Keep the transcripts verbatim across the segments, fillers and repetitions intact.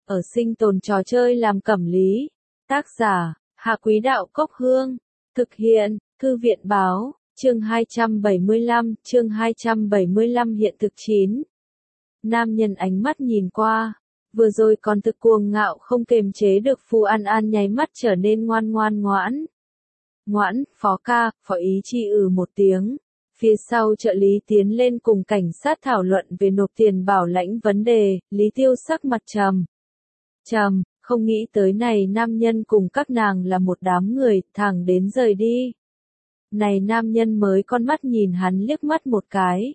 ở sinh tồn trò chơi làm cẩm lý. Tác giả, Hạ Quý Đạo Cốc Hương. Thực hiện, Thư viện Báo, chương hai trăm bảy mươi lăm, chương hai trăm bảy mươi lăm hiện thực chín. Nam nhân ánh mắt nhìn qua, vừa rồi còn thực cuồng ngạo không kềm chế được Phù An An nháy mắt trở nên ngoan ngoan ngoãn. Ngoãn, phó ca, phó ý chi ừ một tiếng. Phía sau trợ lý tiến lên cùng cảnh sát thảo luận về nộp tiền bảo lãnh vấn đề, Lý Tiêu sắc mặt trầm. Trầm, không nghĩ tới này nam nhân cùng các nàng là một đám người, thẳng đến rời đi. Này nam nhân mới con mắt nhìn hắn liếc mắt một cái.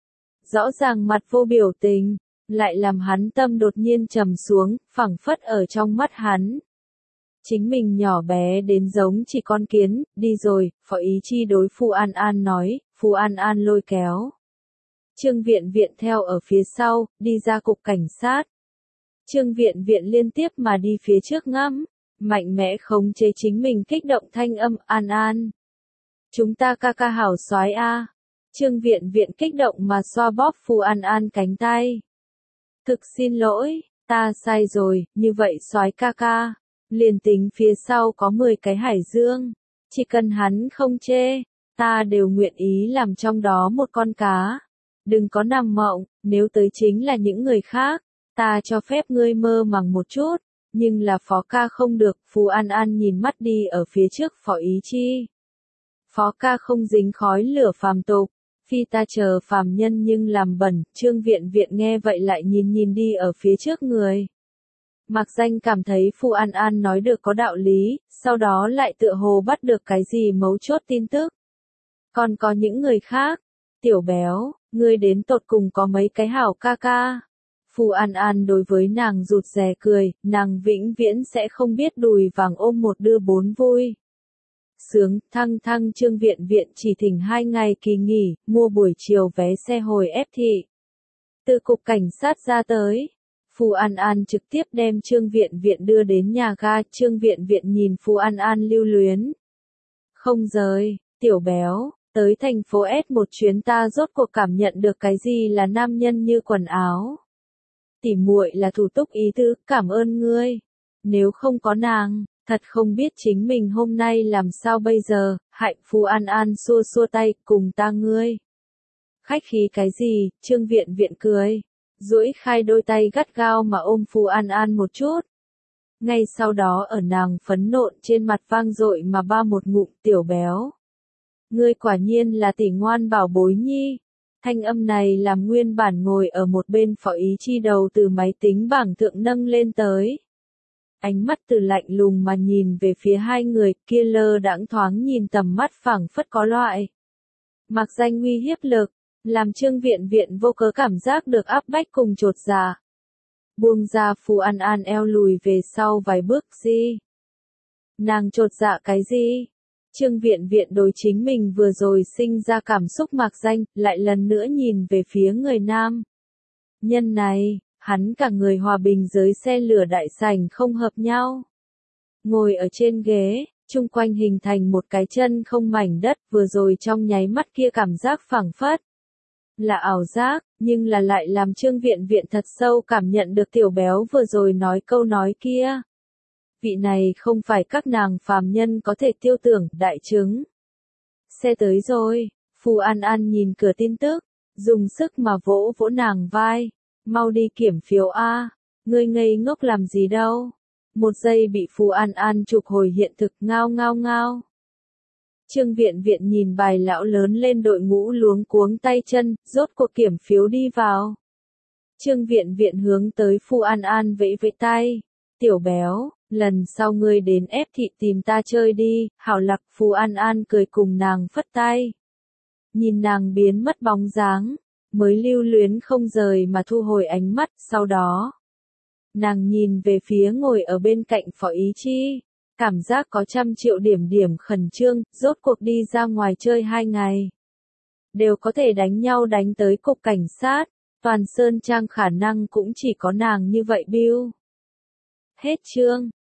Rõ ràng mặt vô biểu tình, lại làm hắn tâm đột nhiên trầm xuống, phẳng phất ở trong mắt hắn. Chính mình nhỏ bé đến giống chỉ con kiến, đi rồi, phó ý chi đối Phù An An nói, Phù An An lôi kéo. Trương Viện Viện theo ở phía sau, đi ra cục cảnh sát. Trương Viện Viện liên tiếp mà đi phía trước ngắm, mạnh mẽ khống chế chính mình kích động thanh âm, An An. Chúng ta ca ca hảo soái a. Trương Viện Viện kích động mà xoa bóp Phù An An cánh tay. Thực xin lỗi, ta sai rồi, như vậy soái ca ca. Liền tính phía sau có mười cái hải dương, chỉ cần hắn không chê, ta đều nguyện ý làm trong đó một con cá. Đừng có nằm mộng, nếu tới chính là những người khác, ta cho phép ngươi mơ màng một chút, nhưng là phó ca không được. Phù An An nhìn mắt đi ở phía trước phó ý chi. Phó ca không dính khói lửa phàm tục, phi ta chờ phàm nhân nhưng làm bẩn. Trương Viện Viện nghe vậy lại nhìn nhìn đi ở phía trước người. Mạc Danh cảm thấy Phù An An nói được có đạo lý, sau đó lại tựa hồ bắt được cái gì mấu chốt tin tức. Còn có những người khác, tiểu béo, ngươi đến tột cùng có mấy cái hảo ca ca. Phù An An đối với nàng rụt rè cười, nàng vĩnh viễn sẽ không biết đùi vàng ôm một đưa bốn vui. Sướng, thăng thăng Trương Viện Viện chỉ thỉnh hai ngày kỳ nghỉ, mua buổi chiều vé xe hồi ép thị. Từ cục cảnh sát ra tới. Phù An An trực tiếp đem Trương Viện Viện đưa đến nhà ga. Trương Viện Viện nhìn Phù An An lưu luyến. Không rời, tiểu béo, tới thành phố S một chuyến ta rốt cuộc cảm nhận được cái gì là nam nhân như quần áo. Tỉ muội là thủ túc ý tứ, cảm ơn ngươi. Nếu không có nàng, thật không biết chính mình hôm nay làm sao bây giờ. Hạnh. Phù An An xua xua tay, cùng ta ngươi. Khách khí cái gì? Trương Viện Viện cười. Duỗi khai đôi tay gắt gao mà ôm Phù An An một chút. Ngay sau đó ở nàng phấn nộn trên mặt vang dội mà ba một ngụm, tiểu béo. Ngươi quả nhiên là tỷ ngoan bảo bối nhi. Thanh âm này làm nguyên bản ngồi ở một bên phó ý chi đầu từ máy tính bảng thượng nâng lên tới. Ánh mắt từ lạnh lùng mà nhìn về phía hai người kia, lơ đãng thoáng nhìn tầm mắt phảng phất có loại. Mạc Danh uy hiếp lực. Làm Trương Viện Viện vô cớ cảm giác được áp bách cùng chột dạ. Buông ra. Phù An An eo lùi về sau vài bước. Gì? Nàng chột dạ cái gì? Trương Viện Viện đối chính mình vừa rồi sinh ra cảm xúc Mạc Danh, lại lần nữa nhìn về phía người nam. Nhân này, hắn cả người hòa bình giới xe lửa đại sảnh không hợp nhau. Ngồi ở trên ghế, chung quanh hình thành một cái chân không mảnh đất, vừa rồi trong nháy mắt kia cảm giác phảng phất. Là ảo giác, nhưng là lại làm Trương Viện Viện thật sâu cảm nhận được tiểu béo vừa rồi nói câu nói kia. Vị này không phải các nàng phàm nhân có thể tiêu tưởng, đại chứng. Xe tới rồi. Phù An An nhìn cửa tin tức, dùng sức mà vỗ vỗ nàng vai. Mau đi kiểm phiếu a. Ngươi ngây ngốc làm gì đâu. Một giây bị Phù An An chụp hồi hiện thực, ngao ngao ngao. Trương Viện Viện nhìn bài lão lớn lên đội ngũ luống cuống tay chân, rốt cuộc kiểm phiếu đi vào. Trương Viện Viện hướng tới Phù An An vẫy vẫy tay. Tiểu béo, lần sau ngươi đến ép thị tìm ta chơi đi. Hảo lạc. Phù An An cười cùng nàng phất tay. Nhìn nàng biến mất bóng dáng, mới lưu luyến không rời mà thu hồi ánh mắt. Sau đó, nàng nhìn về phía ngồi ở bên cạnh phó ý chi. Cảm giác có trăm triệu điểm điểm khẩn trương, rốt cuộc đi ra ngoài chơi hai ngày. Đều có thể đánh nhau đánh tới cục cảnh sát, toàn Sơn Trang khả năng cũng chỉ có nàng như vậy bill. Hết chương.